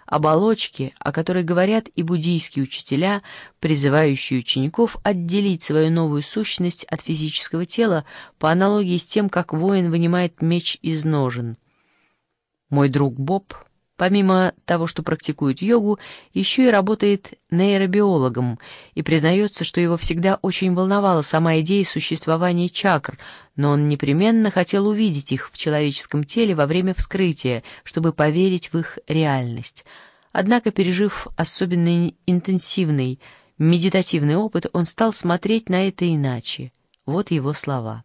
оболочки, о которой говорят и буддийские учителя, призывающие учеников отделить свою новую сущность от физического тела по аналогии с тем, как воин вынимает меч из ножен. Мой друг Боб, помимо того, что практикует йогу, еще и работает нейробиологом и признается, что его всегда очень волновала сама идея существования чакр, но он непременно хотел увидеть их в человеческом теле во время вскрытия, чтобы поверить в их реальность. Однако, пережив особенно интенсивный медитативный опыт, он стал смотреть на это иначе. Вот его слова.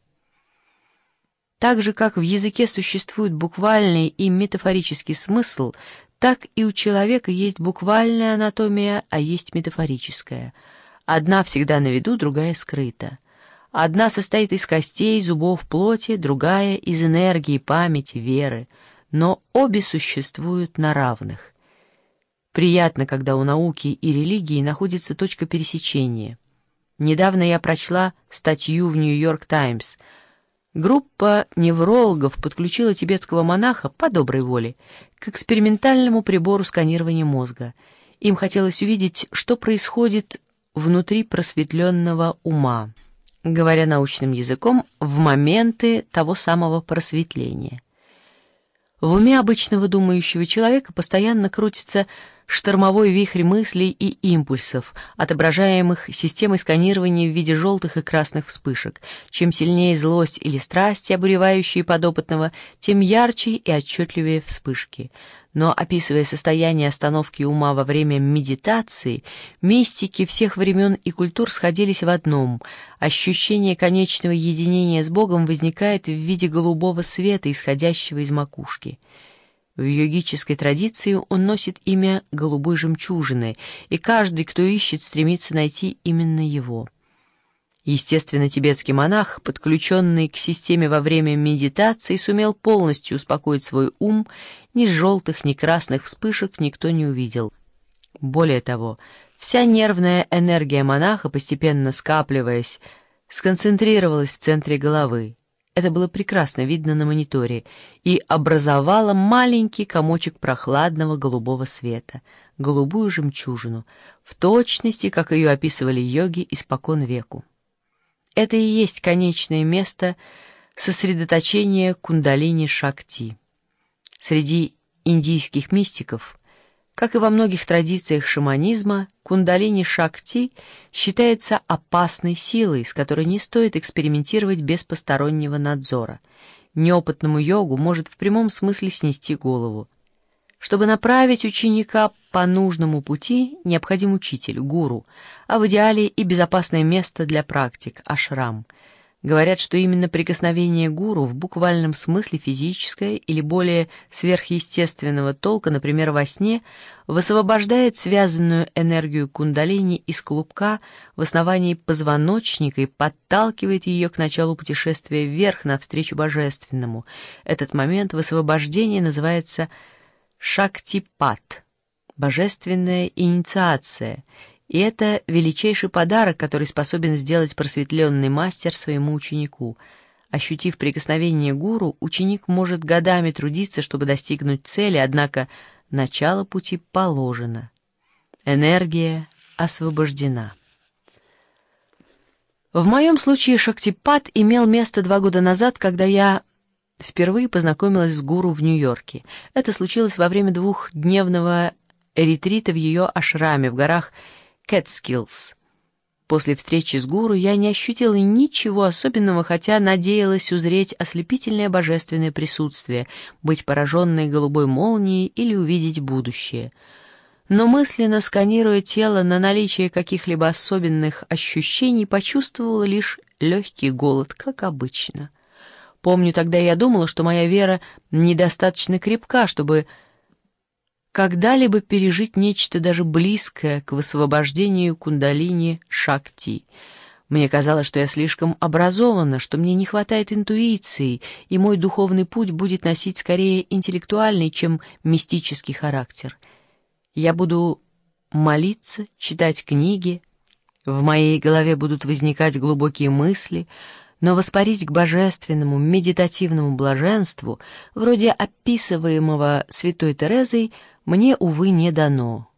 Так же, как в языке существует буквальный и метафорический смысл, так и у человека есть буквальная анатомия, а есть метафорическая. Одна всегда на виду, другая скрыта. Одна состоит из костей, зубов, плоти, другая — из энергии, памяти, веры. Но обе существуют на равных. Приятно, когда у науки и религии находится точка пересечения. Недавно я прочла статью в «Нью-Йорк Таймс». Группа неврологов подключила тибетского монаха по доброй воле к экспериментальному прибору сканирования мозга. Им хотелось увидеть, что происходит внутри просветленного ума, говоря научным языком, в моменты того самого просветления. В уме обычного думающего человека постоянно крутится штормовой вихрь мыслей и импульсов, отображаемых системой сканирования в виде желтых и красных вспышек. Чем сильнее злость или страсти, обуревающие подопытного, тем ярче и отчетливее вспышки. Но, описывая состояние остановки ума во время медитации, мистики всех времен и культур сходились в одном: ощущение конечного единения с Богом возникает в виде голубого света, исходящего из макушки. В йогической традиции он носит имя голубой жемчужины, и каждый, кто ищет, стремится найти именно его. Естественно, тибетский монах, подключенный к системе во время медитации, сумел полностью успокоить свой ум, ни желтых, ни красных вспышек никто не увидел. Более того, вся нервная энергия монаха, постепенно скапливаясь, сконцентрировалась в центре головы. Это было прекрасно видно на мониторе и образовало маленький комочек прохладного голубого света, голубую жемчужину, в точности, как ее описывали йоги испокон веку. Это и есть конечное место сосредоточения кундалини-шакти. Среди индийских мистиков, как и во многих традициях шаманизма, кундалини-шакти считается опасной силой, с которой не стоит экспериментировать без постороннего надзора. Неопытному йогу может в прямом смысле снести голову. Чтобы направить ученика по нужному пути, необходим учитель, гуру, а в идеале и безопасное место для практик – ашрам. Говорят, что именно прикосновение гуру в буквальном смысле физическое или более сверхъестественного толка, например, во сне, высвобождает связанную энергию кундалини из клубка в основании позвоночника и подталкивает ее к началу путешествия вверх навстречу божественному. Этот момент высвобождения называется шактипат, божественная инициация, и это величайший подарок, который способен сделать просветленный мастер своему ученику. Ощутив прикосновение гуру, ученик может годами трудиться, чтобы достигнуть цели, однако начало пути положено. Энергия освобождена. В моем случае шактипат имел место 2 года назад, когда я впервые познакомилась с гуру в Нью-Йорке. Это случилось во время 2-дневного ретрита в ее ашраме в горах Кэтскиллс. После встречи с гуру я не ощутила ничего особенного, хотя надеялась узреть ослепительное божественное присутствие, быть пораженной голубой молнией или увидеть будущее. Но мысленно сканируя тело на наличие каких-либо особенных ощущений, почувствовала лишь легкий голод, как обычно. Помню, тогда я думала, что моя вера недостаточно крепка, чтобы когда-либо пережить нечто даже близкое к высвобождению кундалини-шакти. Мне казалось, что я слишком образована, что мне не хватает интуиции, и мой духовный путь будет носить скорее интеллектуальный, чем мистический характер. Я буду молиться, читать книги, в моей голове будут возникать глубокие мысли, Но воспарить к божественному медитативному блаженству, вроде описываемого святой Терезой, мне, увы, не дано.